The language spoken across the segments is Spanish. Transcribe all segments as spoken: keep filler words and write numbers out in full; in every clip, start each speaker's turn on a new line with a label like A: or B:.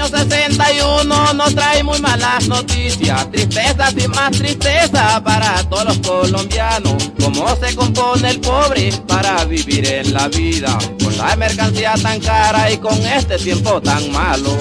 A: año sesenta y uno nos trae muy malas noticias, tristezas y más tristeza para todos los colombianos. Cómo se compone el pobre para vivir en la vida, con la mercancía tan cara y con este tiempo tan malo.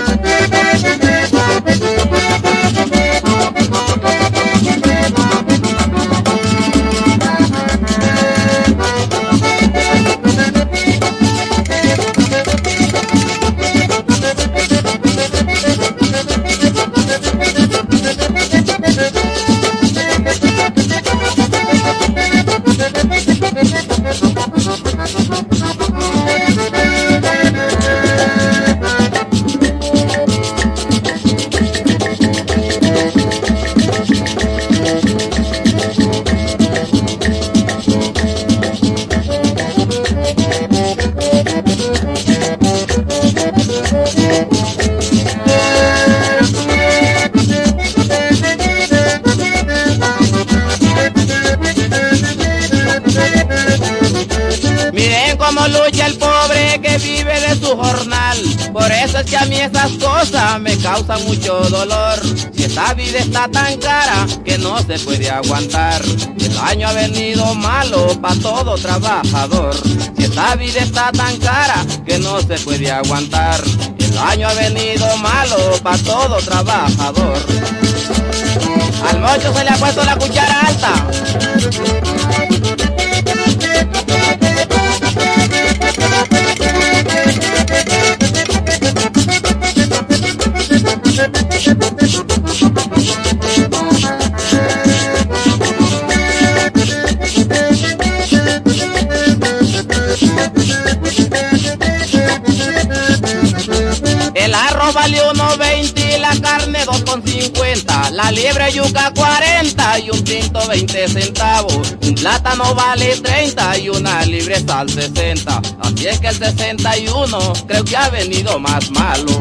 A: Miren cómo lucha el pobre que vive de su jornal. Por eso es que a mí esas cosas me causan mucho dolor. Si esta vida está tan cara que no se puede aguantar, el año ha venido malo para todo trabajador. Si esta vida está tan cara que no se puede aguantar, el año ha venido malo para todo trabajador. Al mocho se le ha puesto la cuchara alta. El arroz vale uno veinte y la carne dos con cincuenta, la liebre yuca cuarenta y un tinto veinte centavos, un plátano vale treinta y una libre sal sesenta, así es que el sesenta y uno creo que ha venido más malo.